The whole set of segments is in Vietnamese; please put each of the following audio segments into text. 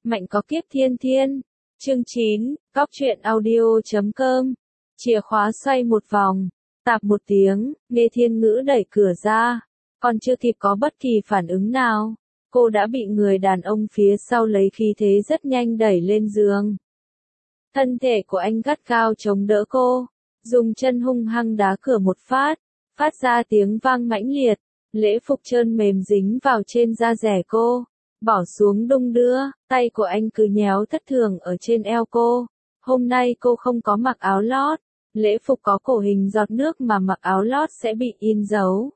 Mạnh có kiếp thiên thiên. Chương 9, Góc truyện audio.com. Chìa khóa xoay một vòng. Tạp một tiếng, Nghe Thiên Ngữ đẩy cửa ra. Còn chưa kịp có bất kỳ phản ứng nào, cô đã bị người đàn ông phía sau lấy khí thế rất nhanh đẩy lên giường. Thân thể của anh gắt gao chống đỡ cô, dùng chân hung hăng đá cửa một phát, phát ra tiếng vang mãnh liệt. Lễ phục trơn mềm dính vào trên da dẻ cô, bỏ xuống đung đưa, tay của anh cứ nhéo thất thường ở trên eo cô. Hôm nay cô không có mặc áo lót, lễ phục có cổ hình giọt nước mà mặc áo lót sẽ bị in dấu.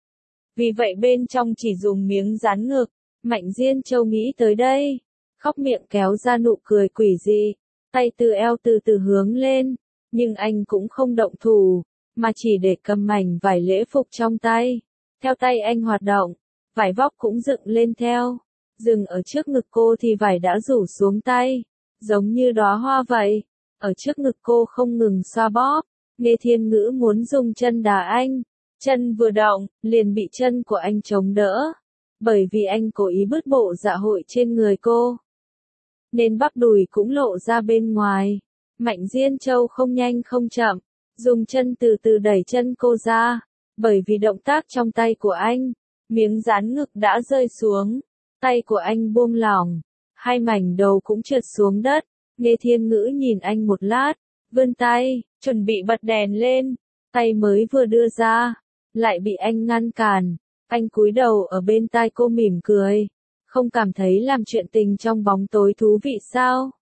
Vì vậy bên trong chỉ dùng miếng dán ngực. Mạnh Diên Châu nghĩ tới đây, khóc miệng kéo ra nụ cười quỷ dị, tay từ eo từ từ hướng lên, nhưng anh cũng không động thủ, mà chỉ để cầm mảnh vải lễ phục trong tay. Theo tay anh hoạt động, vải vóc cũng dựng lên theo, dừng ở trước ngực cô thì vải đã rủ xuống tay, giống như đóa hoa vậy, ở trước ngực cô không ngừng xoa bóp. Nghe Thiên Ngữ muốn dùng chân đá anh, chân vừa động, liền bị chân của anh chống đỡ, bởi vì anh cố ý bứt bộ dạ hội trên người cô, nên bắp đùi cũng lộ ra bên ngoài. Mạnh Diên Châu không nhanh không chậm, dùng chân từ từ đẩy chân cô ra. Bởi vì động tác trong tay của anh, miếng dán ngực đã rơi xuống, tay của anh buông lỏng, hai mảnh đầu cũng trượt xuống đất. Nghe Thiên Ngữ nhìn anh một lát, vươn tay, chuẩn bị bật đèn lên, tay mới vừa đưa ra, lại bị anh ngăn cản. Anh cúi đầu ở bên tai cô mỉm cười, không cảm thấy làm chuyện tình trong bóng tối thú vị sao?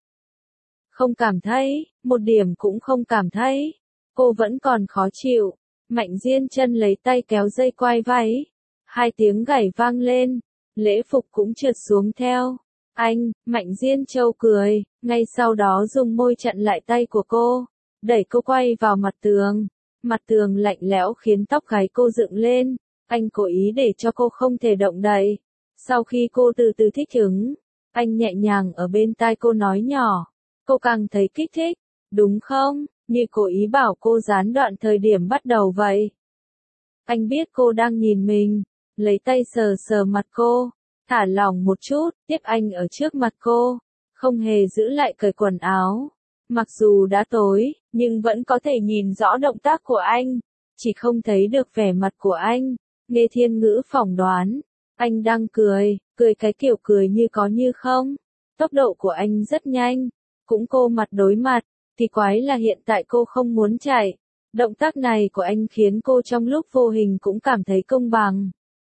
Không cảm thấy, một điểm cũng không cảm thấy, cô vẫn còn khó chịu. Mạnh Diên chân lấy tay kéo dây quai váy, hai tiếng gảy vang lên, lễ phục cũng trượt xuống theo. Anh, Mạnh Diên Châu cười, ngay sau đó dùng môi chặn lại tay của cô, đẩy cô quay vào mặt tường. Mặt tường lạnh lẽo khiến tóc gáy cô dựng lên, anh cố ý để cho cô không thể động đậy. Sau khi cô từ từ thích ứng, anh nhẹ nhàng ở bên tai cô nói nhỏ, cô càng thấy kích thích, đúng không? Như cố ý bảo cô gián đoạn thời điểm bắt đầu vậy. Anh biết cô đang nhìn mình, lấy tay sờ sờ mặt cô, thả lỏng một chút, tiếp anh ở trước mặt cô, không hề giữ lại cởi quần áo. Mặc dù đã tối, nhưng vẫn có thể nhìn rõ động tác của anh, chỉ không thấy được vẻ mặt của anh. Nghe Thiên Ngữ phỏng đoán, anh đang cười, cười cái kiểu cười như có như không. Tốc độ của anh rất nhanh, cũng cô mặt đối mặt. Thì quái là hiện tại cô không muốn chạy. Động tác này của anh khiến cô trong lúc vô hình cũng cảm thấy công bằng.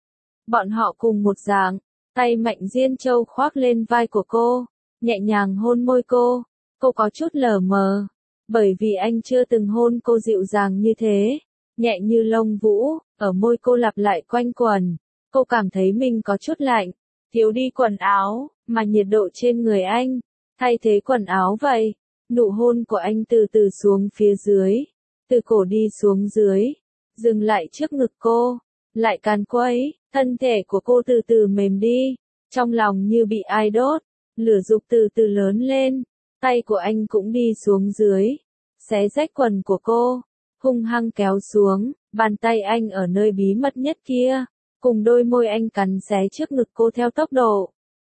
Bọn họ cùng một dạng, tay Mạnh Diên Châu khoác lên vai của cô, nhẹ nhàng hôn môi cô. Cô có chút lờ mờ, bởi vì anh chưa từng hôn cô dịu dàng như thế, nhẹ như lông vũ, ở môi cô lặp lại quanh quẩn. Cô cảm thấy mình có chút lạnh, thiếu đi quần áo, mà nhiệt độ trên người anh, thay thế quần áo vậy. Nụ hôn của anh từ từ xuống phía dưới, từ cổ đi xuống dưới, dừng lại trước ngực cô, lại càn quấy, thân thể của cô từ từ mềm đi, trong lòng như bị ai đốt, lửa dục từ từ lớn lên, tay của anh cũng đi xuống dưới, xé rách quần của cô, hung hăng kéo xuống, bàn tay anh ở nơi bí mật nhất kia, cùng đôi môi anh cắn xé trước ngực cô theo tốc độ.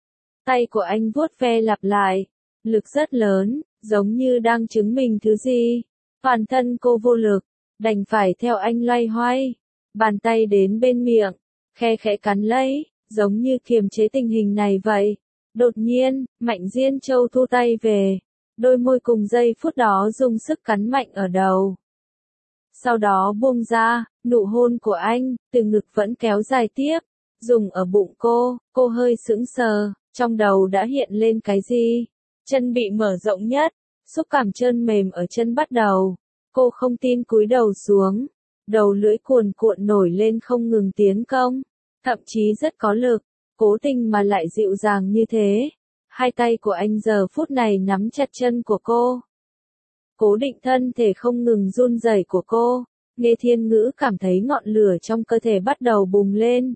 Tay của anh vuốt ve lặp lại, lực rất lớn, giống như đang chứng minh thứ gì. Toàn thân cô vô lực, đành phải theo anh loay hoay. Bàn tay đến bên miệng, khe khẽ cắn lấy, giống như kiềm chế tình hình này vậy. Đột nhiên, Mạnh Diên Châu thu tay về, đôi môi cùng giây phút đó dùng sức cắn mạnh ở đầu. Sau đó buông ra, nụ hôn của anh, từ ngực vẫn kéo dài tiếp, dùng ở bụng cô hơi sững sờ, trong đầu đã hiện lên cái gì? Chân bị mở rộng nhất, xúc cảm trơn mềm ở chân bắt đầu. Cô không tin cúi đầu xuống, đầu lưỡi cuồn cuộn nổi lên không ngừng tiến công, thậm chí rất có lực, cố tình mà lại dịu dàng như thế. Hai tay của anh giờ phút này nắm chặt chân của cô, cố định thân thể không ngừng run rẩy của cô. Nghe Thiên Ngữ cảm thấy ngọn lửa trong cơ thể bắt đầu bùng lên.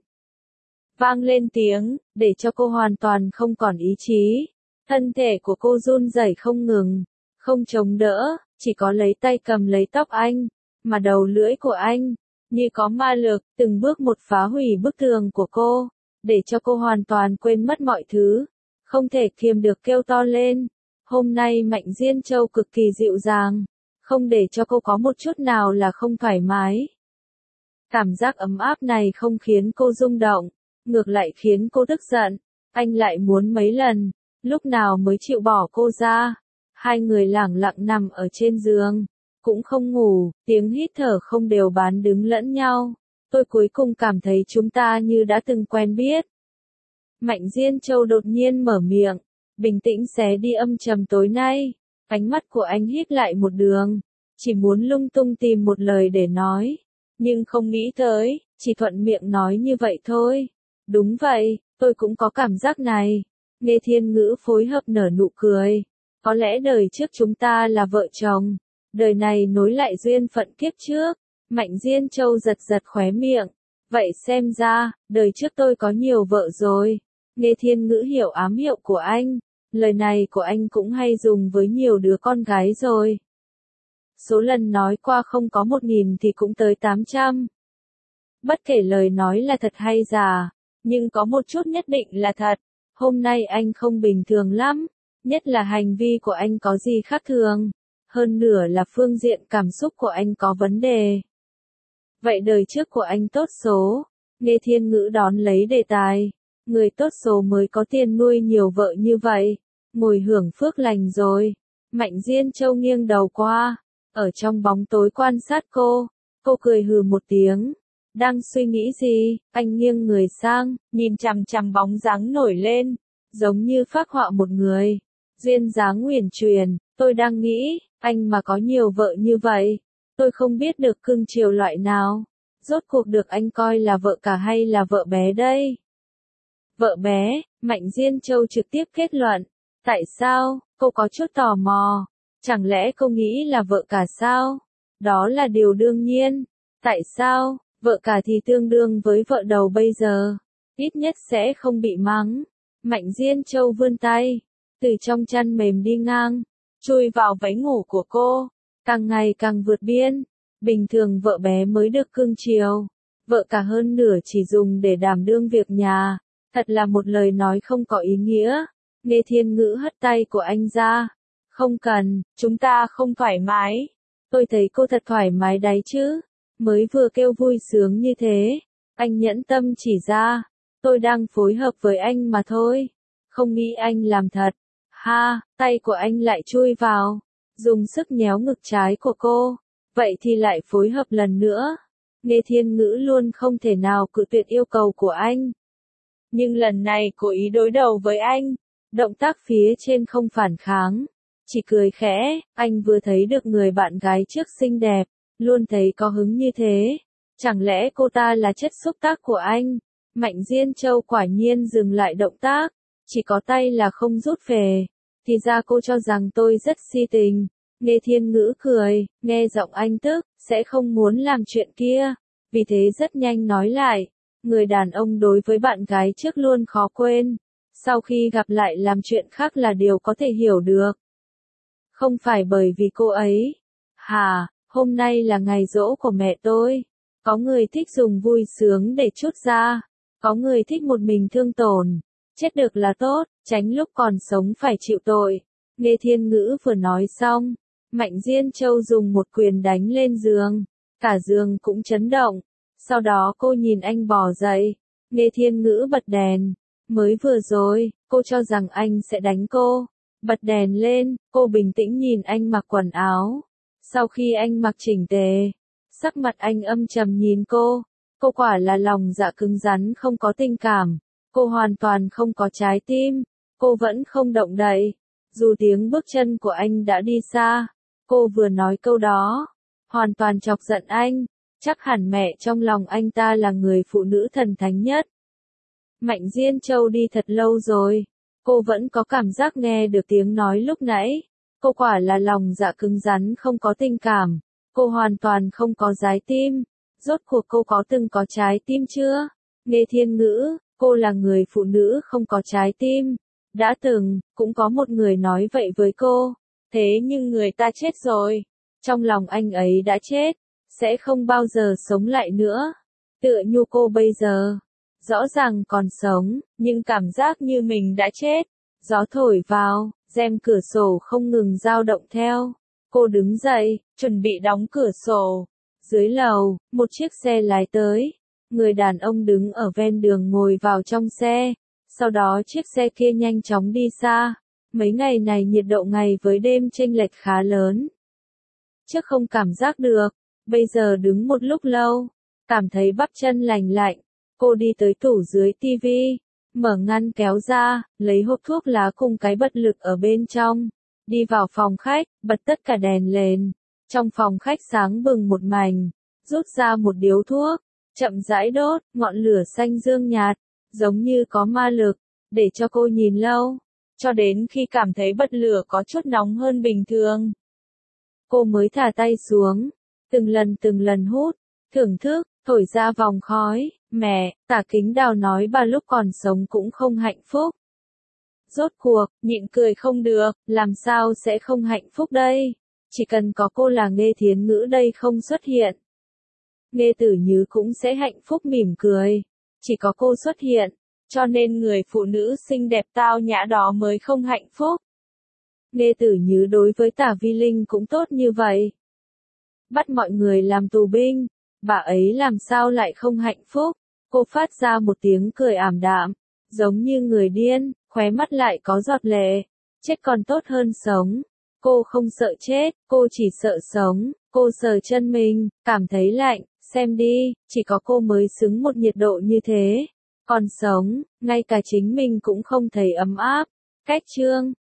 Vang lên tiếng, để cho cô hoàn toàn không còn ý chí. Thân thể của cô run rẩy không ngừng, không chống đỡ, chỉ có lấy tay cầm lấy tóc anh, mà đầu lưỡi của anh, như có ma lực, từng bước một phá hủy bức tường của cô, để cho cô hoàn toàn quên mất mọi thứ. không thể kiềm được kêu to lên. Hôm nay Mạnh Diên Châu cực kỳ dịu dàng, không để cho cô có một chút nào là không thoải mái. Cảm giác ấm áp này không khiến cô rung động, ngược lại khiến cô tức giận. Anh lại muốn mấy lần, lúc nào mới chịu bỏ cô ra. Hai người lẳng lặng nằm ở trên giường, cũng không ngủ, tiếng hít thở không đều bán đứng lẫn nhau. Tôi cuối cùng cảm thấy chúng ta như đã từng quen biết. Mạnh Diên Châu đột nhiên mở miệng, bình tĩnh xé đi âm trầm tối nay. Ánh mắt của anh híp lại một đường, chỉ muốn lung tung tìm một lời để nói, nhưng không nghĩ tới, chỉ thuận miệng nói như vậy thôi. Đúng vậy, tôi cũng có cảm giác này. Nghe Thiên Ngữ phối hợp nở nụ cười. Có lẽ đời trước chúng ta là vợ chồng, đời này nối lại duyên phận kiếp trước. Mạnh Diên Châu giật giật khóe miệng. Vậy xem ra, đời trước tôi có nhiều vợ rồi. Nghe Thiên Ngữ hiểu ám hiệu của anh. Lời này của anh cũng hay dùng với nhiều đứa con gái rồi. Số lần nói qua không có 1000 thì cũng tới 800. Bất kể lời nói là thật hay giả, nhưng có một chút nhất định là thật. Hôm nay anh không bình thường lắm, nhất là hành vi của anh có gì khác thường. Hơn nửa là phương diện cảm xúc của anh có vấn đề. Vậy đời trước của anh tốt số. Nghe Thiên Ngữ đón lấy đề tài. Người tốt số mới có tiền nuôi nhiều vợ như vậy. Ngồi hưởng phước lành rồi. Mạnh Diên Châu nghiêng đầu qua. Ở trong bóng tối quan sát cô. Cô cười hừ một tiếng. Đang suy nghĩ gì? Anh nghiêng người sang, nhìn chằm chằm bóng dáng nổi lên. Giống như phác họa một người. Duyên dáng huyền truyền. Tôi đang nghĩ, anh mà có nhiều vợ như vậy. Tôi không biết được cưng chiều loại nào. Rốt cuộc được anh coi là vợ cả hay là vợ bé đây? Vợ bé, Mạnh Diên Châu trực tiếp kết luận. Tại sao? Cô có chút tò mò. Chẳng lẽ cô nghĩ là vợ cả sao? Đó là điều đương nhiên. Tại sao? Vợ cả thì tương đương với vợ đầu bây giờ. Ít nhất sẽ không bị mắng. Mạnh Diên Châu vươn tay. Từ trong chăn mềm đi ngang. Chui vào váy ngủ của cô. Càng ngày càng vượt biên. Bình thường vợ bé mới được cưng chiều. Vợ cả hơn nửa chỉ dùng để đảm đương việc nhà. Thật là một lời nói không có ý nghĩa. Nghe Thiên Ngữ hất tay của anh ra. Không cần, chúng ta không thoải mái. Tôi thấy cô thật thoải mái đấy chứ. Mới vừa kêu vui sướng như thế. Anh nhẫn tâm chỉ ra. Tôi đang phối hợp với anh mà thôi. Không nghĩ anh làm thật. Ha, tay của anh lại chui vào. Dùng sức nhéo ngực trái của cô. Vậy thì lại phối hợp lần nữa. Nghe Thiên Ngữ luôn không thể nào cự tuyệt yêu cầu của anh. Nhưng lần này cố ý đối đầu với anh. Động tác phía trên không phản kháng. Chỉ cười khẽ, anh vừa thấy được người bạn gái trước xinh đẹp. Luôn thấy có hứng như thế. Chẳng lẽ cô ta là chất xúc tác của anh? Mạnh Diên Châu quả nhiên dừng lại động tác. Chỉ có tay là không rút về. Thì ra cô cho rằng tôi rất si tình. Nghe Thiên Ngữ cười, nghe giọng anh tức, sẽ không muốn làm chuyện kia. Vì thế rất nhanh nói lại. Người đàn ông đối với bạn gái trước luôn khó quên. Sau khi gặp lại làm chuyện khác là điều có thể hiểu được. Không phải bởi vì cô ấy. Hà, hôm nay là ngày giỗ của mẹ tôi. Có người thích dùng vui sướng để trút ra. Có người thích một mình thương tổn. Chết được là tốt, tránh lúc còn sống phải chịu tội. Nghe Thiên Ngữ vừa nói xong. Mạnh Diên Châu dùng một quyền đánh lên giường. Cả giường cũng chấn động. Sau đó cô nhìn anh bò dậy. Nghe Thiên Ngữ bật đèn. Mới vừa rồi, cô cho rằng anh sẽ đánh cô. Bật đèn lên, cô bình tĩnh nhìn anh mặc quần áo. Sau khi anh mặc chỉnh tề, sắc mặt anh âm trầm nhìn cô. Cô quả là lòng dạ cứng rắn không có tình cảm. Cô hoàn toàn không có trái tim. Cô vẫn không động đậy. Dù tiếng bước chân của anh đã đi xa. Cô vừa nói câu đó. Hoàn toàn chọc giận anh. Chắc hẳn mẹ trong lòng anh ta là người phụ nữ thần thánh nhất. Mạnh Diên Châu đi thật lâu rồi. Cô vẫn có cảm giác nghe được tiếng nói lúc nãy. Cô quả là lòng dạ cứng rắn không có tình cảm. Cô hoàn toàn không có trái tim. Rốt cuộc cô có từng có trái tim chưa? Nghe Thiên Ngữ, cô là người phụ nữ không có trái tim. Đã từng, cũng có một người nói vậy với cô. Thế nhưng người ta chết rồi. Trong lòng anh ấy đã chết. Sẽ không bao giờ sống lại nữa. Tựa như cô bây giờ. Rõ ràng còn sống, nhưng cảm giác như mình đã chết. Gió thổi vào, rèm cửa sổ không ngừng dao động theo. Cô đứng dậy, chuẩn bị đóng cửa sổ. Dưới lầu, một chiếc xe lái tới. Người đàn ông đứng ở ven đường ngồi vào trong xe. Sau đó chiếc xe kia nhanh chóng đi xa. Mấy ngày này nhiệt độ ngày với đêm chênh lệch khá lớn. Trước không cảm giác được, bây giờ đứng một lúc lâu, cảm thấy bắp chân lành lạnh. Cô đi tới tủ dưới tivi, mở ngăn kéo ra, lấy hộp thuốc lá cùng cái bật lửa ở bên trong. Đi vào phòng khách, bật tất cả đèn lên. Trong phòng khách sáng bừng một mảnh, rút ra một điếu thuốc, chậm rãi đốt, ngọn lửa xanh dương nhạt, giống như có ma lực, để cho cô nhìn lâu, cho đến khi cảm thấy bật lửa có chút nóng hơn bình thường. Cô mới thả tay xuống, từng lần hút, thưởng thức, thổi ra vòng khói. Mẹ, Tả Kính Đào nói bà lúc còn sống cũng không hạnh phúc. Rốt cuộc, nhịn cười không được, làm sao sẽ không hạnh phúc đây? Chỉ cần có cô là Nghê Thiến Ngữ đây không xuất hiện. Nghê Tử Nhứ cũng sẽ hạnh phúc mỉm cười. Chỉ có cô xuất hiện, cho nên người phụ nữ xinh đẹp tao nhã đó mới không hạnh phúc. Nghê Tử Nhứ đối với Tả Vi Linh cũng tốt như vậy. Bắt mọi người làm tù binh, bà ấy làm sao lại không hạnh phúc? Cô phát ra một tiếng cười ảm đạm, giống như người điên, khóe mắt lại có giọt lệ. Chết còn tốt hơn sống. Cô không sợ chết, cô chỉ sợ sống. Cô sờ chân mình, cảm thấy lạnh, xem đi, chỉ có cô mới xứng một nhiệt độ như thế. Còn sống, ngay cả chính mình cũng không thấy ấm áp. Cách chương